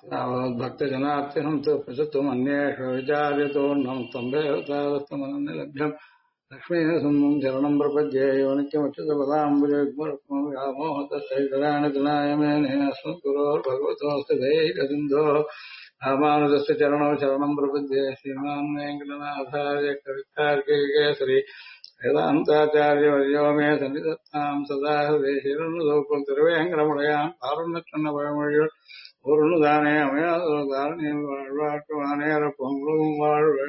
भक्तजनार्थिनं तु प्रसुतुम् अन्येषु विचार्यतोऽन्नं स्तम्भेवतावस्तमनन्यलभ्यम् लक्ष्मीसुन्दं शरणं प्रपद्ये यो नित्यमच्युतपदाम्बुजयुग्मरुक्मव्यामोहतस्तैतराणितनाय मेने अस्मद्गुरोर्भगवतोऽस्ति दैकसिन्धोः रामानुजस्य चरणौ शरणं प्रपद्ये श्रीमान् वेङ्कटनाथार्य कवितार्किकेसरी वेदान्ताचार्यवर्यो मे सन्निधत्तां सदा हृदे शिरनुदोपुतिरुवेङ्कटमुडयान् पारुण्यचन्नपழமொழிகள் பொருளுதானே அமையாதானே வாழ்வாக்குவானேற பொங்கலும்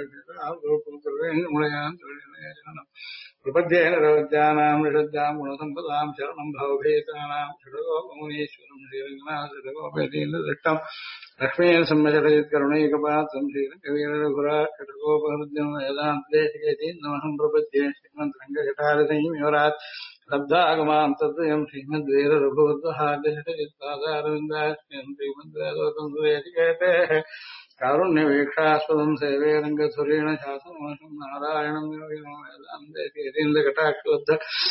வாழ்வேன் பிரபத்தியேன ரவத்யானாம் நிஷத்யாம் குணசம்பதாம் சரணம் பவபீதானாம் ஷடகோபமுனீஸ்வரம் ஸ்ரீரங்கநாதகோபேதீந்திரம் லக்ஷ்மீன் சம்மஜடயத் கருணைகபாத்திரம் ஸ்ரீரங்கவீரகுரா ஷடகோபஹருத்யம் வேதாந்தேசிகேதீந்தமகம் பிரபத்தியே ஸ்ரீமந்த் ரங்கஜடாரதயம் யுவராத் लब्धागमां तद्वयं श्रीमद्वीररघुवद्वहादिशयत्पादारविन्दास्यं श्रीमद्वेदोतं सुवेदिकेतेः कारुण्यवीक्षास्पदं सेवे रङ्गधुरेण शासनमहं नारायणं योगिनं वेदान्तेन्द्रकटाक्षलब्ध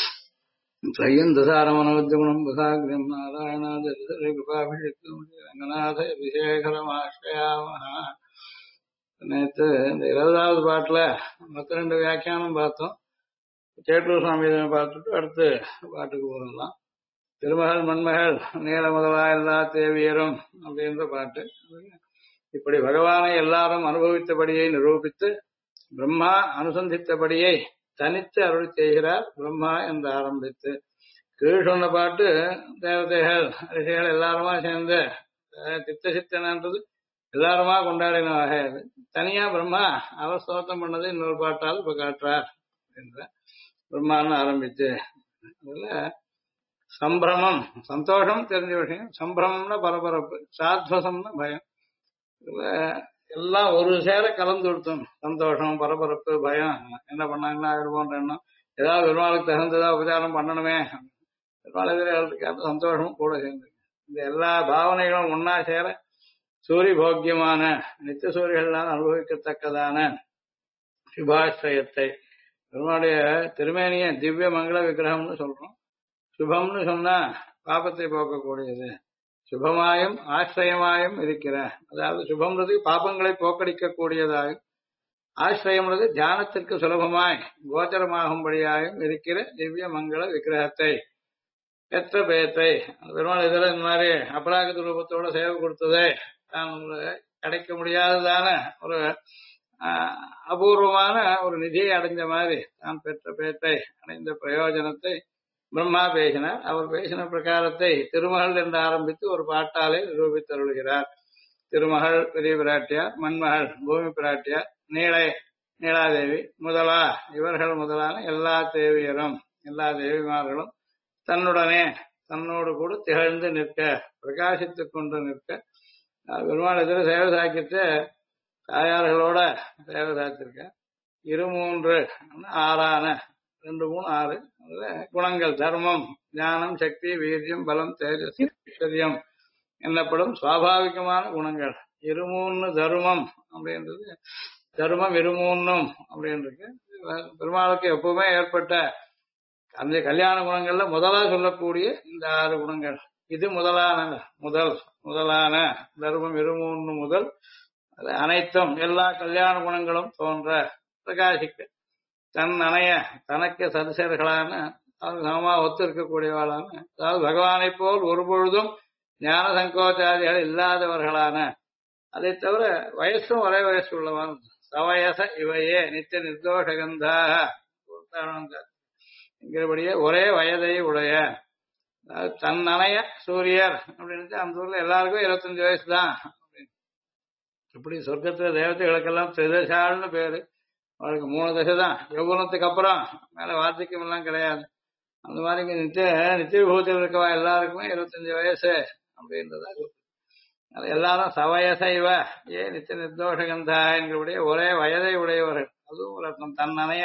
त्रय्यन्तसारमनोद्यमनं वसाग्र्यं नारायणादिकृपाभिषिक्तं रङ्गनाथ अभिषेकरमाश्रयामः நேற்று இந்த 20வது பாட்டுல 32 வியாக்கியானம் பார்த்தோம். சேட்டூர் சுவாமி பார்த்துட்டு அடுத்து பாட்டுக்கு போகலாம். திருமகள் மண்மகள் நீல முதலா எல்லா தேவியரும் அப்படின்ற பாட்டு. இப்படி பகவானை எல்லாரும் அனுபவித்தபடியை நிரூபித்து பிரம்மா அனுசந்தித்தபடியை தனித்து அருள் செய்கிறார் பிரம்மா என்று ஆரம்பித்து கீழ் சொன்ன பாட்டு தேவதைகள் ரிஷிகள் எல்லாருமா சேர்ந்து சித்த சித்தனன்றது எல்லாருமா கொண்டாடின வகை. அது தனியா பிரம்மா அவர் ஸ்தோத்திரம் பண்ணது இன்னொரு பாட்டால் இப்ப காட்டுறார் என்ற பிரம்மான்னு ஆரம்பிச்சு அதுல சம்பிரமம் சந்தோஷம் தெரிஞ்ச விஷயம், சம்பிரமம்னா பரபரப்பு, சாத்வசம்னா பயம். இதுல எல்லாம் ஒரு சேர கலந்து கொடுத்தோம். சந்தோஷம் பரபரப்பு பயம், என்ன பண்ணாங்கன்னா ஆயிடுவோன்ற எண்ணம், ஏதாவது பெருமாளுக்கு தகுந்ததா உபச்சாரம் பண்ணணுமே பெருமாள் எதிர்காலத்துக்காக சந்தோஷமும் கூட சேர்ந்து இந்த எல்லா பாவனைகளும் ஒன்னா சேர சூரிய போக்கியமான நித்திய சூரியர்களால் அனுபவிக்கத்தக்கதான சுபாஸ்ரயத்தை பெருமாளுடைய திருமேனிய திவ்ய மங்கள விக்கிரகம்னு சொல்றோம். சுபம்னு சொன்னா பாபத்தை போக்கக்கூடியது, சுபமாயும் ஆசிரயமாயும் இருக்கிற, அதாவது சுபம்ன்றது பாபங்களை போக்கடிக்க கூடியதாயும் ஆசிரயம்ன்றது தியானத்திற்கு சுலபமாய் கோச்சரமாகும்படியாயும் இருக்கிற திவ்ய மங்கள விக்கிரகத்தை பெற்ற பேத்தை பெருமாள் இதுல இந்த மாதிரி அபராகத ரூபத்தோட சேவை கொடுத்ததே தான் கிடைக்க முடியாததான ஒரு அபூர்வமான ஒரு நிதியை அடைஞ்ச மாதிரி தான் பெற்ற பேத்தை அடைந்த பிரயோஜனத்தை பிரம்மா பேசினார். அவர் பேசின பிரகாரத்தை திருமகள் என்று ஆரம்பித்து ஒரு பாட்டாலே நிரூபித்தருள்கிறார். திருமகள் பெரிய பிராட்டியார், மண்மகள் பூமி பிராட்டியார், நீலாதேவி முதலா இவர்கள் முதலான எல்லா தேவியரும் எல்லா தேவிமார்களும் தன்னுடனே தன்னோடு கூட திகழ்ந்து நிற்க பிரகாசித்துக் கொண்டு நிற்க பெருமாள் எதிர சேவை சாக்கிட்டு தாயார்களோட சேவை சாத்திருக்க. 23 6 2 3 6 குணங்கள் தர்மம் ஞானம் சக்தி வீரியம் பலம் தேஜஸ் ஐஸ்வர்யம் என்னப்படும் சுவாபாவிகமான குணங்கள். 23 தர்மம் அப்படின்றது தர்மம் 23 அப்படின்றது பெருமாளுக்கு எப்பவுமே ஏற்பட்ட அந்த கல்யாண குணங்கள்ல முதலா சொல்லக்கூடிய இந்த 6 குணங்கள். இது முதலான தர்மம் 23 முதல் அது அனைத்தும் எல்லா கல்யாண குணங்களும் தோன்ற பிரகாசிக்க தன் அணைய தனக்கு சதிசர்களான சமமா ஒத்து இருக்கக்கூடியவளான, அதாவது பகவானை போல் ஒருபொழுதும் ஞான சங்கோச்சாதிகள் இல்லாதவர்களான, அதை தவிர வயசும் ஒரே வயசு உள்ளவன் சவயச இவையே நித்திய நிர்தோஷகந்தாக என்கிறபடியே ஒரே வயதை உடைய தன் அணைய சூரியர் அப்படின்னு அந்த ஊர்ல எல்லாருக்கும் 25 வயசு தான். இப்படி சொர்க்கத்துல தேவதைகளுக்கெல்லாம் திரிதசால்னு பேரு. அவளுக்கு 3 தசை தான். யௌவனத்துக்கு அப்புறம் மேல வார்த்திக்கம் எல்லாம் கிடையாது. அந்த மாதிரி நித்திய விபூதியில் இருக்கவா எல்லாருக்குமே 25 வயசு அப்படின்றதா எல்லாரும் சவயச இவ ஏ நித்திய நிர்தோஷகந்தா என்கிறபடியே ஒரே வயதை உடையவர்கள். அதுவும் ஒரு அர்த்தம். தன் அணைய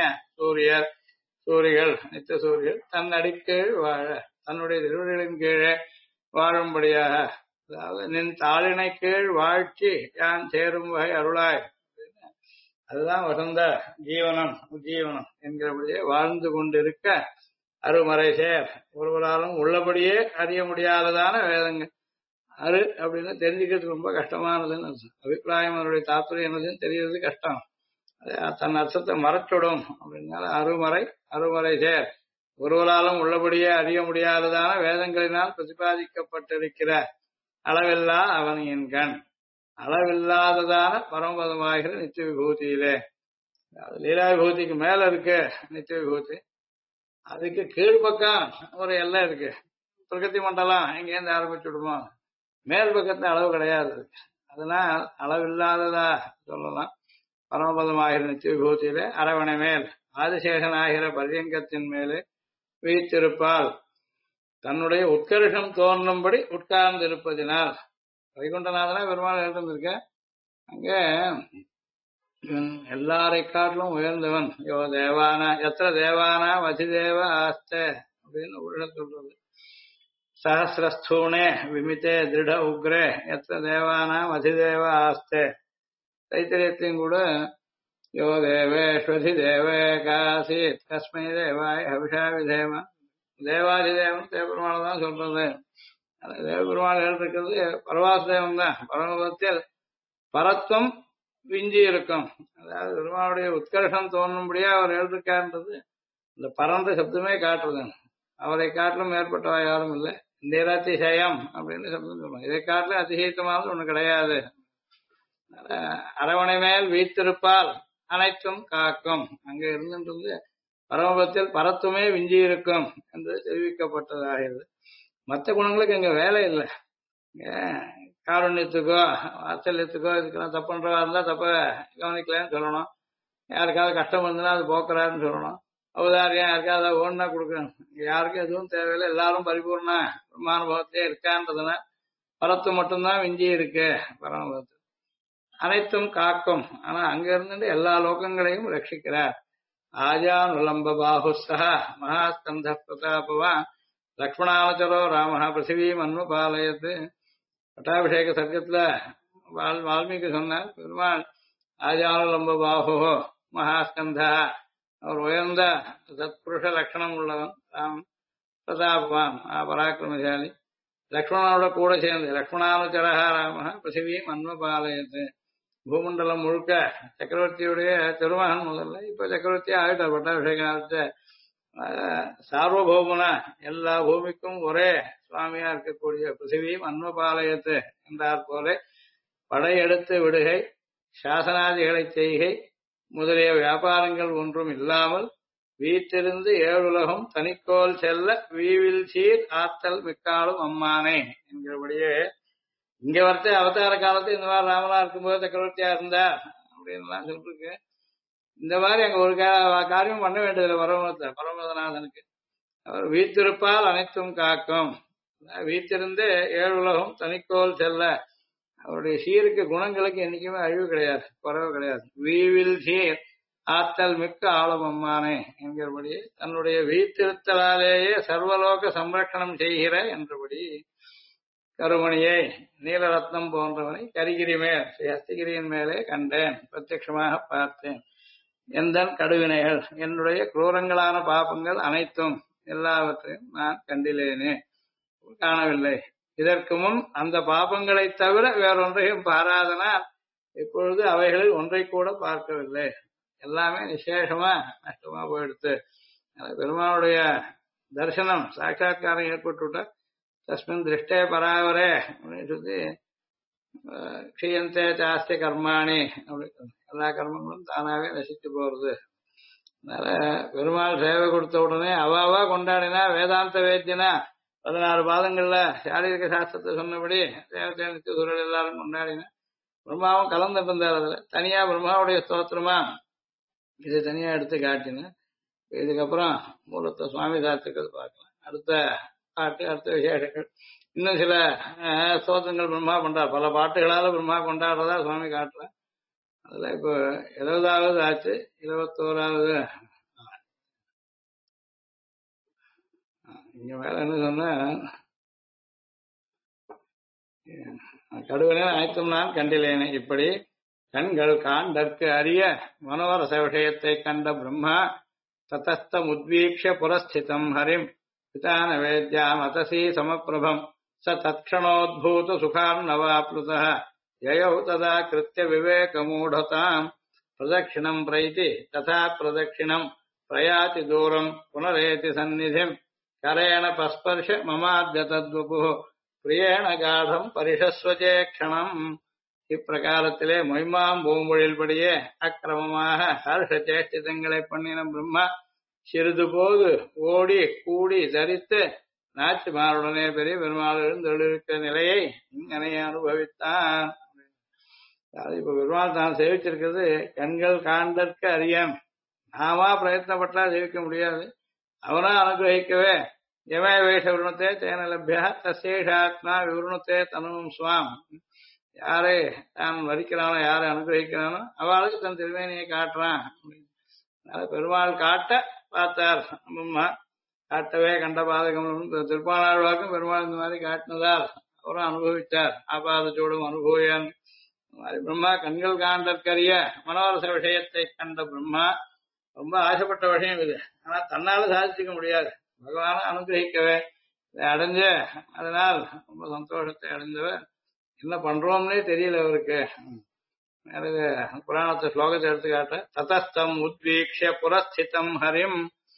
சூரிகள் நித்திய சூரியர்கள் தன் அடிக்கீழ் வாழ தன்னுடைய திருவடிகளின் கீழே வாழும்படியாக, அதாவது நின் தாளினை கீழ் வாழ்ச்சி யான் சேரும் வகை அருளாய், அதுதான் வசந்த ஜீவனம் உஜ்ஜீவனம் என்கிறபடியே வாழ்ந்து கொண்டிருக்க அருமறை சேர் ஒருவராலும் உள்ளபடியே அறிய முடியாததான வேதங்கள் அரு அப்படின்னு தெரிஞ்சுக்கிறது ரொம்ப கஷ்டமானதுன்னு அர்த்தம். அபிப்பிராயம் அவருடைய தாத்பரியம் என்னதுன்னு தெரியறது கஷ்டம். தன் அர்த்தத்தை மறைச்சுடும் அப்படின்னால அருமறை அருமறை சேர் ஒருவராலும் உள்ளபடியே அறிய முடியாததான வேதங்களினால் பிரதிபாதிக்கப்பட்டிருக்கிற அளவில்லா அவனியின் கண் அளவில்லாததான பரமபதமாகிற நித்திய விபூதியிலே, லீலா விபூதிக்கு மேல இருக்கு நித்திய விபூதி, அதுக்கு கீழ்பக்கம் ஒரு எல்லை இருக்கு, பிரகதி மண்டலம் இங்கேருந்து ஆரம்பிச்சுடுமோ, மேல் பக்கத்துல அளவு கிடையாது. அதனால் அளவில்லாததா சொல்லலாம். பரமபதமாகிற நித்திய விபூதியிலே அரவணை மேல் ஆதிசேஷனாகிற பரியங்கத்தின் மேலே வீற்றிருப்பால் தன்னுடைய உட்கர்ஷம் தோன்றும்படி உட்கார்ந்து இருப்பதினால், வைகுண்டநாதனா பெருமாள் எழுந்திருக்க அங்க எல்லாரை காட்டிலும் உயர்ந்தவன். யோ தேவானா எத்திர தேவானா மதிதேவ ஆஸ்த அப்படின்னு உள்ள சொல்றது. சஹசிரஸ்தூணே விமிதே திருட உக்ரே எத்திர தேவானா மதிதேவ ஆஸ்தே. தைத்திரியத்தையும் கூட யோ தேவேஸ்வதி தேவே காசீத் கஸ்மை தேவாய் ஹவிஷா விதேவ, தேவாதிதேவன் தேவபெருமாள் தான் சொல்றது. தேவபெருமாள் இருக்கிறது பரவாசுதேவன் தான். பரமபத்தில் பரத்துவம் விஞ்சி இருக்கும். அதாவது பெருமாளுடைய உத்கர்ஷம் தோணும்படியா அவர் எழுதிருக்காருன்றது இந்த பரந்த சப்தமே காட்டுறது. அவரை காட்டிலும் மேற்பட்டவா யாரும் இல்லை. இந்த அதிசயம் அப்படின்னு சப்தம் சொல்லுவாங்க. இதை காட்டிலும் அதிசயத்தமானது ஒண்ணு கிடையாது. அரவணை மேல் வீத்திருப்பால் அனைத்தும் காக்கும். அங்க இருந்துன்றது பரமபத்தில் பரத்துவமே விஞ்சி இருக்கும் என்று தெரிவிக்கப்பட்டதாகிறது. மற்ற குணங்களுக்கு இங்க வேலை இல்லை. காருண்யத்துக்கோ வாத்சல்யத்துக்கோ இதுக்கெல்லாம் தப்பு பண்றவா இருந்தா தப்ப கவனிக்கலன்னு சொல்லணும். யாருக்காவது கஷ்டம் இருந்ததுன்னா அது போக்குறாருன்னு சொல்லணும். அவதாரியம் யாருக்காவது ஒன்னா கொடுக்கணும். யாருக்கும் எதுவும் தேவையில்லை, எல்லாரும் பரிபூர்ண பிரம்மானுபவத்திலே இருக்கான்றதுனா பரத்து மட்டும்தான் விஞ்சி இருக்கு பரமபதத்தில். அனைத்தும் காக்கும். ஆனா அங்க இருந்து எல்லா லோகங்களையும் ரட்சிக்கிறார். ஆஜான் உலம்ப பாகுஸ்தா மகாஸ்கந்த பிரதாபவான் லக்ஷ்மணாவச்சரோ ராம பிருத்திவி மன்ம பாலயத்து. பட்டாபிஷேக சர்க்கத்துல வால்மீகி சொன்னார், பெருமாள் ஆஜானுலம்ப பாஹோ மகாஸ்கந்தா, அவர் உயர்ந்த சத்புருஷ லட்சணம் உள்ளவன், ராம் பிரதாபவான் பராக்கிரமசாலி. லக்ஷ்மணனோட கூட சேர்ந்து லக்ஷ்மணானுச்சரா ராம பிருத்திவி மன்ம பாலயத்து. பூமண்டலம் முழுக்க சக்கரவர்த்தியுடைய திருமகன் முதல்ல, இப்ப சக்கரவர்த்தியா ஆகிட்டார் பட்டாபிஷேக சார்வபௌமனா எல்லா பூமிக்கும் ஒரே சுவாமியா இருக்கக்கூடிய பிருத்திவி அன்மபாலயத்து என்றார் போல படையெடுத்து விடுகை சாசனாதிகளை செய்கை முதலிய வியாபாரங்கள் ஒன்றும் இல்லாமல் வீட்டிலிருந்து ஏழுலகம் தனிக்கோல் செல்ல வீவில் சீர் ஆத்தல் மிக்காலும் அம்மானே என்கிறபடியே இங்க வரத்த அவதார காலத்து இந்த மாதிரி ராமனா இருக்கும்போது சக்கரவர்த்தியா இருந்தார் அப்படின்லாம் சொல்லிருக்கு. இந்த மாதிரி அங்க ஒரு காரியம் பண்ண வேண்டியதில்லை பரமநாதனுக்கு. அவர் வீத்திருப்பால் அனைத்தும் காக்கும். வீத்திருந்து ஏழு உலகம் தனிக்கோல் செல்ல அவருடைய சீருக்கு குணங்களுக்கு என்னைக்குமே அழிவு கிடையாது, குறைவு கிடையாது. வீவில் சீர் ஆத்தல் மிக்க ஆளும் அம்மானே என்கிறபடி தன்னுடைய வீத்திருத்தலாலேயே சர்வலோக சம்ரட்சணம் செய்கிற என்றபடி கருமணியை நீலரத்னம் போன்றவனை கரிகிரி மேல் ஹஸ்தகிரியின் மேலே கண்டேன், பிரத்யட்சமாக பார்த்தேன். எந்த கடுவினைகள் என்னுடைய குரூரங்களான பாபங்கள் அனைத்தும் எல்லாவற்றையும் நான் கண்டிலேனே, காணவில்லை. இதற்கு முன் அந்த பாபங்களை தவிர வேறொன்றையும் பாராதனால் இப்பொழுது அவைகளில் ஒன்றை கூட பார்க்கவில்லை. எல்லாமே நிசேஷமா நஷ்டமா போயிடுத்து. பெருமானுடைய தரிசனம் சாட்சா்காரம் ஏற்பட்டுவிட்ட தஸ்மின் திருஷ்டே பராவரே அப்படின்னு சொல்லி க்ஷீயந்தே ஜாஸ்தி கர்மாணி அப்படி எல்லா கர்மங்களும் தானாவே நசித்து போறது. அதனால பெருமாள் சேவை கொடுத்த உடனே அவாவா கொண்டாடினா வேதாந்த வேத்தியனா 16 பாதங்கள்ல சாரீரிக சாஸ்திரத்தை சொன்னபடி தேவத்தை நித்திய சூழல் எல்லாரும் கொண்டாடினா பிரம்மாவும் கலந்துட்டு இருந்தார். அதுல தனியா பிரம்மாவுடைய ஸ்தோத்திரமா இதை தனியா எடுத்து காட்டினேன். இதுக்கப்புறம் மூலத்தை சுவாமி சாத்திருக்கிறது பார்க்கலாம். அடுத்த பாட்டு அடுத்த விசேஷங்கள் இன்னும் சில ஸ்தோத்திரங்கள் பிரம்மா பண்றார். பல பாட்டுகளால பிரம்மா கொண்டாடுறதா சுவாமி காட்டல. அதுல இப்போ 70வது ஆச்சு. 21வது இங்க மேல என்ன சொன்ன கடுவனே அனைத்தும் நான் கண்டிலேனே. இப்படி கண்கள் காண்டற்கு அறிய மனோரச விஷயத்தை கண்ட பிரம்மா ததஸ்தம் உத்வீக்ஷ புரஸ்திதம் ஹரிம் பிதான வேத்யாம் அத்தசி சமப்பிரபம் ச தத்க்ஷணோத்பூத சுகார்ணவாப்ளுதः யயௌ ததா கிருத்ய விவேகமூடதாம் பிரதட்சிணம் பிரைதி ததா பிரதட்சிணம் பிரயாதி தூரம் புனரேதி சந்நிதிம் கரேண பஸ்பர்ஷ மமாத்ய தத்வபுः பிரியேண காடம் பரிஷஸ்வஜே க்ஷணம். இப்பிரகாரத்திலே மொய்மாம் பூமொழியில்படியே அக்கிரமமாக ஹர்ஷ சேஷ்டிதங்களை பண்ணின பிரம்மா சிறிது போது ஓடி கூடி தரித்து நாச்சிமாருடனே பெரிய பெருமாள் எழுந்தொழிருக்கிற நிலையை இங்கனையே அனுபவித்தான். அதாவது இப்ப பெருமாள் தான் சேவிச்சிருக்கிறது கண்கள் காண்தற்கு அறியான். நாமா பிரயத்னப்பட்டா சேவிக்க முடியாது, அவனா அனுகிரகிக்கவே யமே வேஷ விருணத்தே தேன லப்யா தசேஷாத்மா விவருணத்தே தனுவும் சுவாம். யாரை தான் வரிக்கிறானோ யாரை அனுகிரகிக்கிறானோ அவளுக்கு தன் திருமேனியை காட்டுறான். பெருமாள் காட்ட பார்த்தார் அம்மா, காட்டவே கண்ட பாதகம். திருப்பாணாழ்வாக்கும் பெருமாள் இந்த மாதிரி காட்டினதால் அவரும் அனுபவித்தார். ஆபாதச்சோடும் அனுபவியான். பிரம்மா கண்கள் காண்டற்கரிய மனோரச விஷயத்தை கண்ட பிரம்மா ரொம்ப ஆசைப்பட்ட விஷயம் இது. ஆனா தன்னால சாதிச்சுக்க முடியாது, பகவான அனுகிரகிக்கவே இதை அடைஞ்ச அதனால் ரொம்ப சந்தோஷத்தை அடைந்தவர். என்ன பண்றோம்னே தெரியல அவருக்கு. புராணத்தை ஸ்லோகத்தை எடுத்துக்காட்ட ததஸ்தம் உத்வீக்ஷ புரஸ்திதம் ஹரிம்.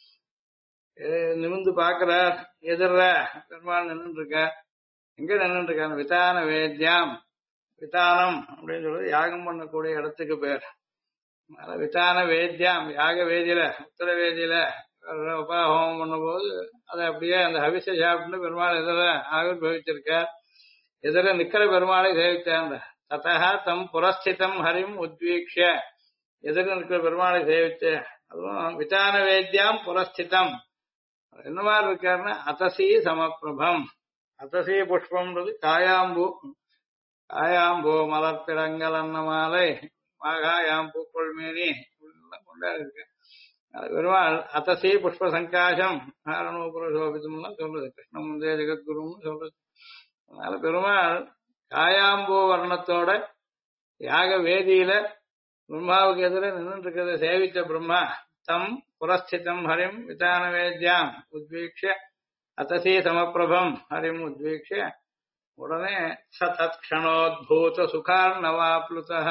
நிமிந்து பாக்குறார், எதிர பெருமாள் நின்று இருக்க. எங்க நின்று இருக்காரு? விதான வேத்யாம். விதானம் அப்படின்னு சொல்றது யாகம் பண்ணக்கூடிய இடத்துக்கு பேர். விதான வேத்யாம் யாக வேதியில உத்தர வேதியில உபாஹோமம் பண்ணும் போது அதை அப்படியே அந்த ஹவிச சாப்பிட்டு பெருமாள் எதிர ஆவிர்வவிச்சிருக்கார். எதிர நிக்கிற பெருமாளை சேவிச்சார். ததா தம் புரஸ்திதம் ஹரிம் உத்வீக்ஷ. எதிர நிற்கிற பெருமாளை சேவிச்சு. அதுவும் விதான வேத்யாம் புரஸ்திதம் என்ன மாதிரி இருக்காருன்னா அத்தசி சமப்பிரபம். அத்தசி புஷ்பம்ன்றது காயாம்பூ. காயாம்பூ மலர்பிடங்கள் அன்னமாலை மாகாயாம் பூக்கொள் மேனி கொண்டாடி இருக்கு. பெருமாள் அத்தசி புஷ்ப சங்காசம் ஆரணோபுரோபிதம்லாம் சொல்றது. கிருஷ்ண முந்தே ஜெகத்குருன்னு சொல்றது. அதனால பெருமாள் காயாம்பூ வர்ணத்தோட யாக வேதியில பிரம்மாவுக்கு எதிர நின்று இருக்கிறத சேவித்த பிரம்மா தம் புரஸ்திதம் ஹரிம் விதான வேத்யாம் உத்வீக்ஷ அத்தசி சமப்பிரபம் ஹரிம் உத்வீக்ஷ உடனே ச தத்க்ஷணோத்பூத சுகார்ணவாப்ளுதः.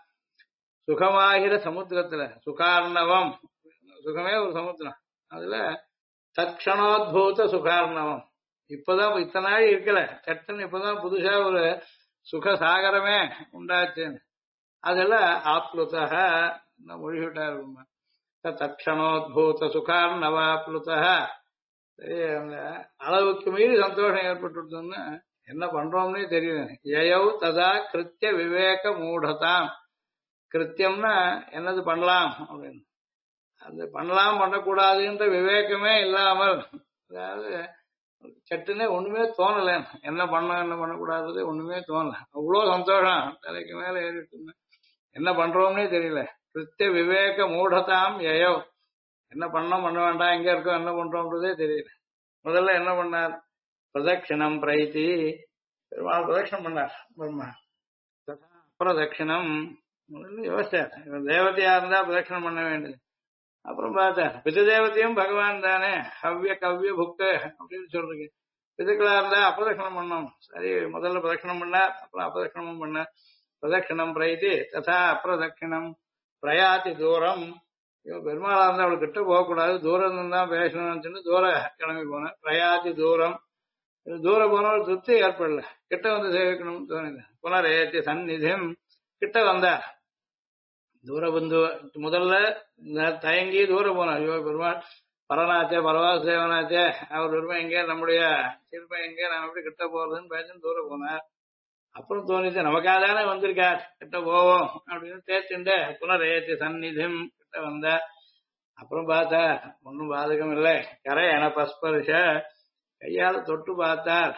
சுகமாகிற சமுத்திரத்துல சுகார்ணவம், சுகமே ஒரு சமுத்திரம், அதுல தத்க்ஷணோத்பூத சுகார்ணவம். இப்பதான் இத்தனை நாள் இருக்கல, சட்டுன்னு இப்பதான் புதுசா ஒரு சுகசாகரமே உண்டாச்சு. அதெல்லாம் ஆப்ளுதः மொழிவிட்டார். தத்க்ஷணோத்பூத சுகார்ணவாப்ளுதः. அந்த அளவுக்கு மீறி சந்தோஷம் ஏற்பட்டுன்னு என்ன பண்றோம்னே தெரியல. யயௌ ததா கிருத்திய விவேக மூடதாம். கிருத்தியம்னா என்னது பண்ணலாம் அப்படின்னு, அது பண்ணலாம் பண்ணக்கூடாதுன்ற விவேகமே இல்லாமல், அதாவது சட்டுன்னு ஒண்ணுமே தோணல, என்ன பண்ண என்ன பண்ணக்கூடாது ஒண்ணுமே தோணல. அவ்வளோ சந்தோஷம் தலைக்கு மேல ஏறிட்டு என்ன பண்றோம்னே தெரியல. கிருத்திய விவேக மூடதாம் யயௌ. என்ன பண்ணோம் பண்ண வேண்டாம், எங்க இருக்கோம் என்ன பண்றோம்ன்றதே தெரியல. முதல்ல என்ன பண்ணார்? பிரதட்சிணம் பிரைத்தி. பெருமாள் பிரதட்சிணம் பண்ணார் பிரம்மா. பிரதட்சிணம் முதல்ல யோசிச்சார், தேவதையா இருந்தா பிரதட்சிணம் பண்ண வேண்டியது. அப்புறம் பார்த்தார், பிது தேவத்தையும் பகவான் தானே, ஹவ்ய கவ்ய புக்க அப்படின்னு சொல்றீங்க. பிதுக்களா இருந்தா அப்ரதட்சிணம் பண்ணோம். சரி, முதல்ல பிரதட்சிணம் பண்ணார், அப்புறம் அப்ரதட்சிணமும் பண்ணார். பிரதட்சிணம் பிரைத்தி ததா அப்ரதட்சிணம் பிரயாதி தூரம். பெருமாளா இருந்தா அவளுக்கு கிட்ட போகக்கூடாது, தூரம் தான் பேசணும்னு சொல்லி தூர கிளம்பி போனேன். பிரயாதி தூரம். தூரம் போனவள் திருப்தி ஏற்படல, கிட்ட வந்து சேவிக்கணும்னு தோணுது. புனரேத்தி சந்நிதிம். கிட்ட வந்தார். தூர பந்து முதல்ல தயங்கி தூரம் போனார். ஐயோ பெருமாள் பரநாச்சே பரவாச தேவனாச்சே, அவர் பெருமை எங்கே, நம்முடைய சிறுமை எங்கே, நம்ம எப்படி கிட்ட போறதுன்னு பேசுன்னு தூரம் போனார். அப்புறம் தோணிச்சு நமக்காதானே வந்திருக்கார், கிட்ட போவோம் அப்படின்னு தேர்ச்சுண்டு புனரேத்தி சந்நிதிம் கிட்ட வந்த. அப்புறம் பார்த்தா ஒன்னும் பாதகம் இல்லை. கரை என பஸ்பரிஷ கையால தொட்டு பார்த்தார்.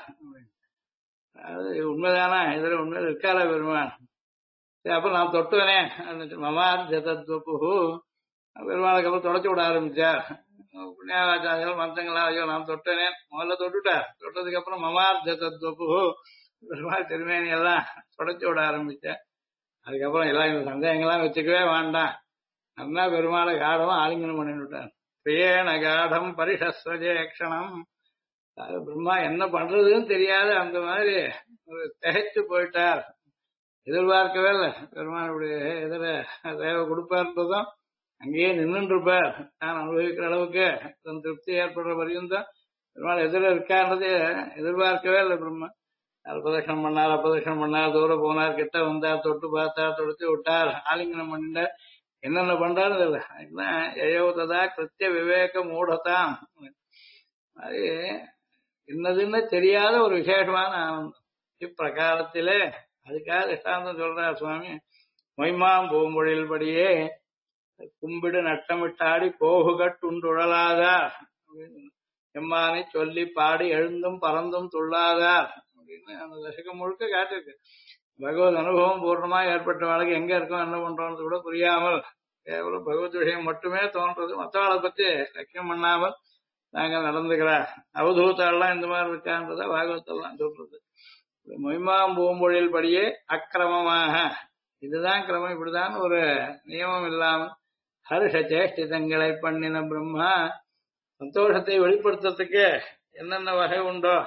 அது உண்மைதானா, இதுல உண்மை இருக்கால பெருமான். சரி, அப்புறம் நான் தொட்டுவனே மமார் ஜதத்வபு. பெருமாளுக்கு அப்புறம் தொடச்சு விட ஆரம்பிச்சார். புண்ணியாச்சாரிகள் மந்தங்களா, ஐயோ நான் தொட்டனே முதல்ல தொட்டுட்டார். தொட்டதுக்கு அப்புறம் மமார் ஜதத்வபு பெருமாள் திருமேனி எல்லாம் தொடச்சு விட ஆரம்பிச்சேன். அதுக்கப்புறம் எல்லாம் இந்த சந்தேகங்கள்லாம் வச்சுக்கவே வேண்டாம், நல்லா பெருமாளை காடவும் ஆலிங்கனம் பண்ணிவிட்டார். பிரியேண காடம் பரிஷஸ்வஜேக்ஷணம். அது பிரம்மா என்ன பண்றதுன்னு தெரியாது அந்த மாதிரி ஒரு திகைச்சு போயிட்டார். எதிர்பார்க்கவே இல்லை பெருமானுடைய எதிர தேவை கொடுப்பார்ன்றதும் அங்கேயே நின்றுட்டு இருப்பார். நான் அனுபவிக்கிற அளவுக்கு தன் திருப்தி ஏற்படுற வரையும் தான் பெருமாள் எதிர இருக்கான்றது எதிர்பார்க்கவே இல்லை பிரம்மா. அல்பதட்சணம் பண்ணார், அப்பதட்சணம் பண்ணார், தூரம் போனார், கிட்ட வந்தார், தொட்டு பார்த்தார், தொடுத்து விட்டார், ஆலிங்கனம் பண்ணிட்டார், என்னென்ன பண்றாரு இல்ல. எயோததா கிருத்திய விவேக மூடத்தான் அது என்னதுன்னு தெரியாத ஒரு விசேஷமான ஆனந்தம் இப்பிரகாரத்திலே. அதுக்காக திஷ்டாந்தம் சொல்றார் சுவாமி. மொய்மாம் பூம்பொழில் படியே கும்பிடு நட்டமிட்டாடி போகுகட்டுண்டுழலாதார் எம்மானை சொல்லி பாடி எழுந்தும் பறந்தும் துள்ளாதார் அப்படின்னு அந்த தசகம் முழுக்க காட்டிருக்கு. பகவத் அனுபவம் பூர்ணமா ஏற்பட்ட வாழ்க்கை எங்க இருக்கோம் என்ன பண்றோம்னு கூட புரியாமல் கேவலம் பகவத் விஷயம் மட்டுமே தோன்றது, மற்றவாளை பத்தி லட்சியம் பண்ணாமல் நாங்கள் நடந்துக்கிறார். அவதூத்தாள்லாம் இந்த மாதிரி இருக்கான்றத பாகவத்தெல்லாம் சொல்றது. மொய்மாம் பூம்பொழில் படியே அக்கிரமமாக இதுதான் கிரமம், இப்படிதான் ஒரு நியமம் இல்லாமல் ஹர்ஷ சேஷ்டிதங்களை பண்ணின பிரம்மா சந்தோஷத்தை வெளிப்படுத்துறதுக்கு என்னென்ன வகை உண்டோ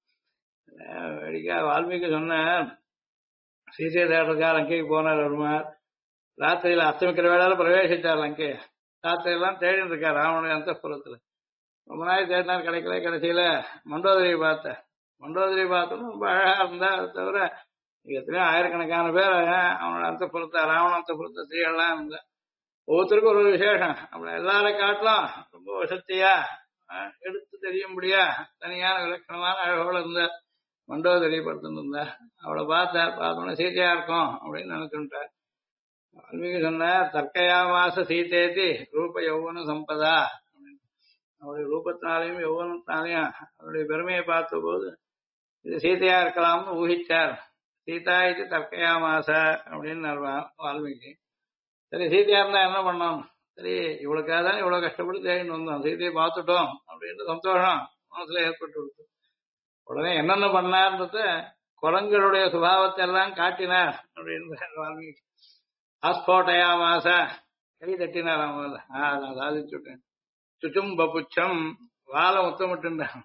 வால்மீகி சொன்ன சீசை தேடுறதுக்காக லங்கைக்கு போனார் பெருமாள். ராத்திரியில அஸ்தமிக்கிற வேளால பிரவேசித்தார் லங்கை. ராத்திரியெல்லாம் தேடிட்டு இருக்கார் ராவனுடைய அந்தப்புறத்துல. ரொம்ப நாள் தேடினார், கிடைக்கல. கடைசியில மண்டோதரியை பார்த்தேன். மண்டோதரியை பார்த்தோம் ரொம்ப அழகா இருந்தா. அது தவிர எத்தனையோ ஆயிரக்கணக்கான பேர் அவனோட அந்தப்புறத்தை ராவண அந்தப்புறத்தை ஸ்திரீகள்லாம் இருந்தா. ஒவ்வொருத்தருக்கும் ஒரு விசேஷம். அப்படி எல்லாரும் காட்டலாம் ரொம்ப வசதியா எடுத்து தெரியும்படியா தனியான விலட்சணமான அழகோட இருந்தா மண்டோதரி படுத்துட்டு இருந்தா. அவளை பார்த்தார். பார்த்தோன்னா சீதையா இருக்கும் அப்படின்னு நினைச்சுட்டார். வால்மீகி சொன்னார், தற்கையா மாச சீதேதி ரூப யௌவன சம்பதா. அவருடைய ரூபத்தினாலையும் யௌவனத்தினாலையும் அவருடைய பெருமையை பார்த்த போது இது சீதையா இருக்கலாம்னு ஊகிச்சார். சீதா இது தற்கையா மாச அப்படின்னு வால்மீகி. சரி சீதையா இருந்தா என்ன பண்ணோம், சரி இவளுக்காக தான் இவ்வளவு கஷ்டப்பட்டு தேடிட்டு வந்தோம், சீதையை பார்த்துட்டோம் அப்படின்ற சந்தோஷம் மனசுல ஏற்பட்டு கொடுத்து உடனே என்னென்ன பண்ணார்ன்றத குரங்களுடைய சுபாவத்தை எல்லாம் காட்டினார் அப்படின்னு வால்மீகி. ஆஸ்போட்டையா மாச கை தட்டினார். அவங்க நான் சாதிச்சுட்டேன். சுச்சும்ப புச்சம் வாழை முத்தமிட்டுண்டான்.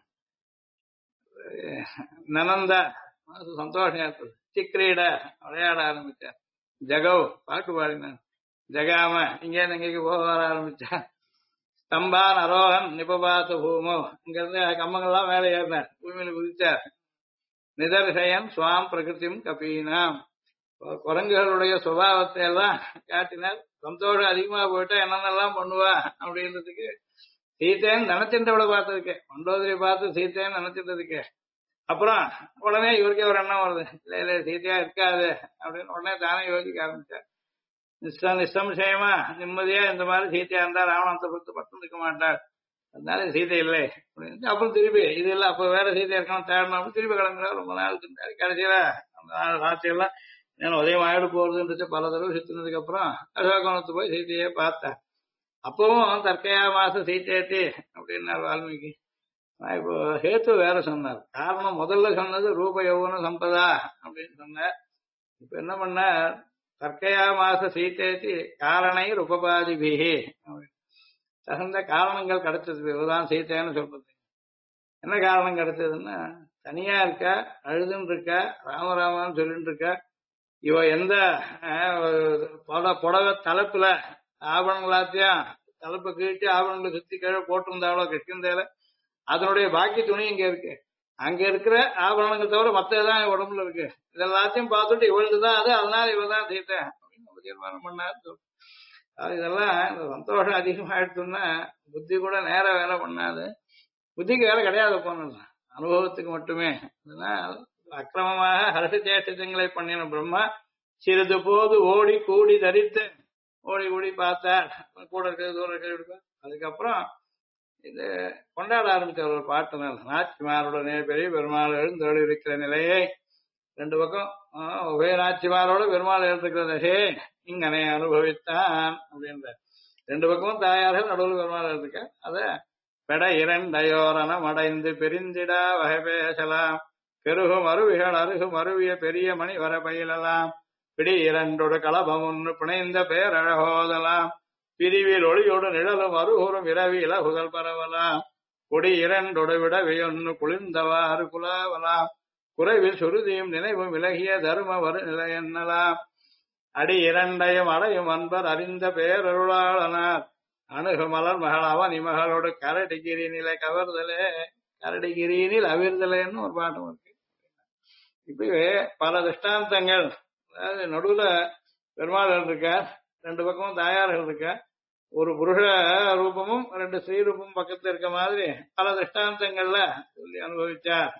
நனந்த மனசு சந்தோஷம் ஏற்பது. சிக்ரீட விளையாட ஆரம்பிச்சார். ஜகவ் பாட்டு பாடினார். ஜகாம இங்கேருந்து இங்கேக்கு போக வர ஆரம்பிச்சார். ஸ்தம்பான் அரோகன் நிபபாத்த பூமோ இங்கிருந்து கம்பங்கள்லாம் மேலே ஏறினார், பூமியில குதிச்சார். நிதர்சயன் சுவாம் பிரகிருத்தியும் கபீனாம் குரங்குகளுடைய சுபாவத்தை எல்லாம் காட்டினார். சந்தோஷம் அதிகமா போயிட்டா என்னென்னலாம் பண்ணுவா அப்படின்றதுக்கு சீத்தைன்னு நினைச்சின்றவளை பார்த்ததுக்கு, மண்டோதரி பார்த்து சீத்தைன்னு நினைச்சிட்டதுக்கு அப்புறம் உடனே இவருக்கே ஒரு எண்ணம் வருது, இல்ல இல்ல சீத்தையா இருக்காது அப்படின்னு உடனே தானே யோசிக்க ஆரம்பிச்சார். நிசம்சயமா நிம்மதியா இந்த மாதிரி சீத்தையா இருந்தா ராவணத்தை பொறுத்து பட்டம் இருக்க மாட்டார், அதனால சீதை இல்லை அப்படின்னு. அப்புறம் திருப்பி இது இல்லை அப்ப வேற சீதை இருக்கணும் தேடணும் திருப்பி கிளம்புறாரு. ரொம்ப நாள் இருந்தாரு. கடைசியில அந்த ராட்சியெல்லாம் ஏன்னா உதயம் ஆயிடு போறதுன்றது பல தடவை சுத்தினதுக்கு அப்புறம் அசோகவனத்து போய் சீதையே பார்த்தேன். அப்பவும் தற்கையா மாசம் சீத்தையத்தி அப்படின்னார் வால்மீகி. இப்போ ஹேத்து வேற சொன்னார். காரணம் முதல்ல சொன்னது ரூப யௌவன சம்பதா அப்படின்னு சொன்னார். இப்ப என்ன பண்ணார், தற்கையா மாச சீத்தையத்தி காரணை உபபாதிபிகி தகுந்த காரணங்கள் கிடைச்சது. இதுதான் சீத்தைன்னு சொல்றது. என்ன காரணம் கிடைச்சதுன்னா, தனியா இருக்கா, அழுதுன்னு இருக்கா, ராமராமான்னு சொல்லிட்டு இருக்கா. இவ எந்த புடவை தலைப்புல ஆபரணங்களாத்தையும் தலைப்பை கீழ்த்தி ஆபரணங்களை சுத்தி கீழே போட்டிருந்தாவளோ கிருஷ்ணந்தேல அதனுடைய பாக்கி துணி இங்க இருக்கு. அங்க இருக்கிற ஆபரணங்கள் தவிர மத்ததான் உடம்புல இருக்கு. இதெல்லாத்தையும் பார்த்துட்டு இவளுக்குதான் அது, அதனால இவதான் சீத்தை அப்படின்னு தீர்மானம் பண்ணாரு. இதெல்லாம் இந்த சந்தோஷம் அதிகமாயிடுச்சுன்னா புத்தி கூட நேர வேலை பண்ணாது. புத்திக்கு வேலை கிடையாது, போனது அனுபவத்துக்கு மட்டுமே. அதனால் அக்கிரமமாக ஹர்ஷ சேஷ்டங்களை பண்ணின பிரம்மா சிறிது போது ஓடி கூடி தரித்து ஓடி கூடி பார்த்தார். கூட இருக்கிறது தூரம் இருக்கிறது. அதுக்கப்புறம் இது கொண்டாட ஆரம்பிச்ச ஒரு பாட்டுனால் நாச்சிமாருடனே பெரிய பெருமாள் எழுந்தோடு இருக்கிற நிலையை ரெண்டு பக்கம் உபய நாச்சிமாரோட பெருமாள் எழுந்திருக்கிற நிலையை இங்கனே அனுபவித்தான் அப்படின்ற ரெண்டு பக்கமும் தாயார்கள் நடுவில் பெருமாள் எழுதிருக்க. அத பெட இரண்டையோரணம் அடைந்து பெரிந்திடா வகை பேசலாம் பெருகும் அருவிகள் அருகும் அருவிய பெரிய மணி வர பயிலலாம் பிடி இரண்டோடு கலபம் ஒன்று பிணைந்த பேரழகோதலாம் பிரிவில் ஒளியோடு நிழலும் அருகூறும் இரவி இலகுதல் பரவலாம் கொடி இரண்டொடவிட வெயொன்னு குளிர்ந்தவாறு குலாவலாம் குறைவில் சுருதியும் நினைவும் விலகிய தரும வரு நிலை என்னலாம் அடி இரண்டையும் அடையும் அன்பர் அறிந்த பேரருளாளனார் அணுகு மலர் மகள் அவன் இமகளோடு கரடிகிரி நிலை கவர்தலே கரடிகிரியினில் அவிர்தலேன்னு ஒரு பாட்டம் இருக்கு. இப்பவே பல திஷ்டாந்தங்கள், அதாவது நடுவுல பெருமாள் இருக்கார், ரெண்டு பக்கமும் தாயார்கள் இருக்கார், ஒரு புருஷ ரூபமும் ரெண்டு ஸ்ரீ ரூபமும் பக்கத்துல இருக்க மாதிரி பல திஷ்டாந்தங்கள்ல சொல்லி அனுபவிச்சார்.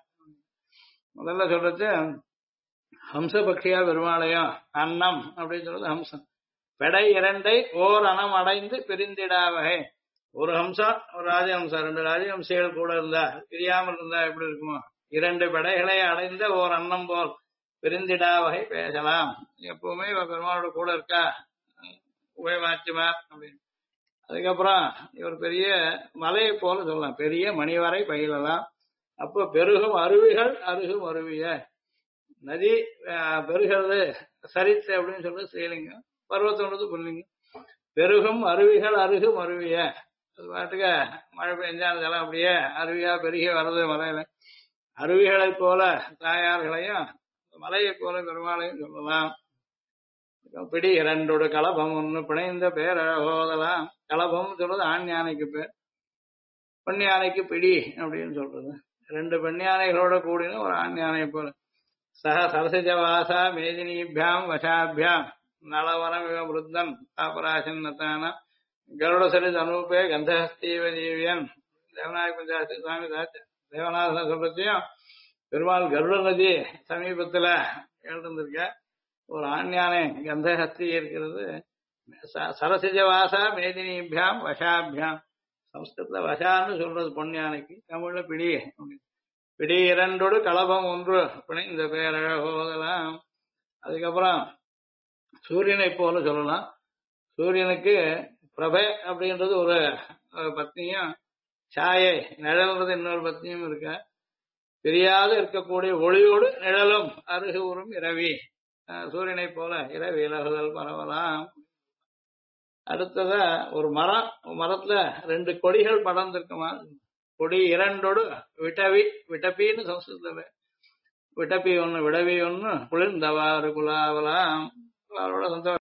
முதல்ல சொல்றது ஹம்சபக்ஷியா பெருமாளையும் அன்னம் அப்படின்னு சொல்றது ஹம்சம். பெடை இரண்டை ஓர் அணம் அடைந்து பிரிந்திடாவகை. ஒரு ஹம்சம் ஒரு ராஜஹம்சம், ரெண்டு ராஜஹம்சிகள் கூட இருந்தா பிரியாமல் இருந்தா எப்படி இருக்குமோ, இரண்டு பெடைகளை அடைந்த ஓர் அன்னம் போல் பிரிந்திடாவகை பேசலாம். எப்பவுமே இவ பெருமாளோட கூட இருக்கா உபயமாச்சுமா அப்படின்னு. அதுக்கப்புறம் இவர் பெரிய மலையை போல சொல்லலாம், பெரிய மணிவரை பயிலலாம். அப்போ பெருகும் அருவிகள் அருகும் அருவிய நதி பெருகிறது சரித்து அப்படின்னு சொல்றது ஸ்ரீலிங்கம், பருவத்தோடு புல்லிங்கம். பெருகும் அருவிகள் அருகும் அருவிய, அது பாட்டுக்க மழை பெஞ்சா அந்த ஜலம் அப்படியே அருவியா பெருகி வர்றது மலையில. அருவிகளை போல தாயார்களையும் மலையை போல பெருமாளையும் சொல்லலாம். பிடி இரண்டோடு கலபம் ஒன்று பிணைந்த பேர் அழகோதலாம். கலபம் சொல்றது ஆண் யானைக்கு பேர், பெண் யானைக்கு பிடி அப்படின்னு சொல்றது. ரெண்டு பெண் யானைகளோட கூடின ஒரு ஆண் யானை போல. சக சரசஜவாசா மேதினிபியாம் வசாபியாம் நலவரம் இவ மிருத்தன் பாபராசன்னதான கருடசரி தனூபே கந்தஹஸ்தீவ ஜீவியன். தேவநாயக பஞ்சாயத்து சுவாமி தேவநாதன் சொல்றதையும் பெருமாள் கருட நதி சமீபத்துல எழுந்திருக்க ஒரு ஆண் யானை கந்தஹஸ்தி இருக்கிறது. சரசிஜவாசா மேதினிபியாம் வசாபியாம். சம்ஸ்கிருத வசான்னு சொல்றது பொன் யானைக்கு, தமிழ்ல பிடி. பிடி இரண்டோடு கலபம் ஒன்று பிணைந்த பேரழகோதலாம். அதுக்கப்புறம் சூரியனை போல சொல்லலாம். சூரியனுக்கு பிரபை அப்படின்றது ஒரு பத்னியும், சாயை நிழல்ன்றது இன்னொரு பத்னியும் இருக்க. பிரியாது இருக்கக்கூடிய ஒளியோடு நிழலும் அருகு உறும் இரவி. சூரியனை போல இரவி இலகுதல் பரவலாம். அடுத்ததா ஒரு மரம், மரத்துல ரெண்டு கொடிகள் படர்ந்திருக்குமா. கொடி இரண்டோடு விட்டவி, விட்டப்பின்னு சம்ஸ்கிருதத்துல விட்டப்பி ஒண்ணு விடவி ஒண்ணு குளிர்ந்தவாறு குலாவலாம். அவரோட சந்தோஷம்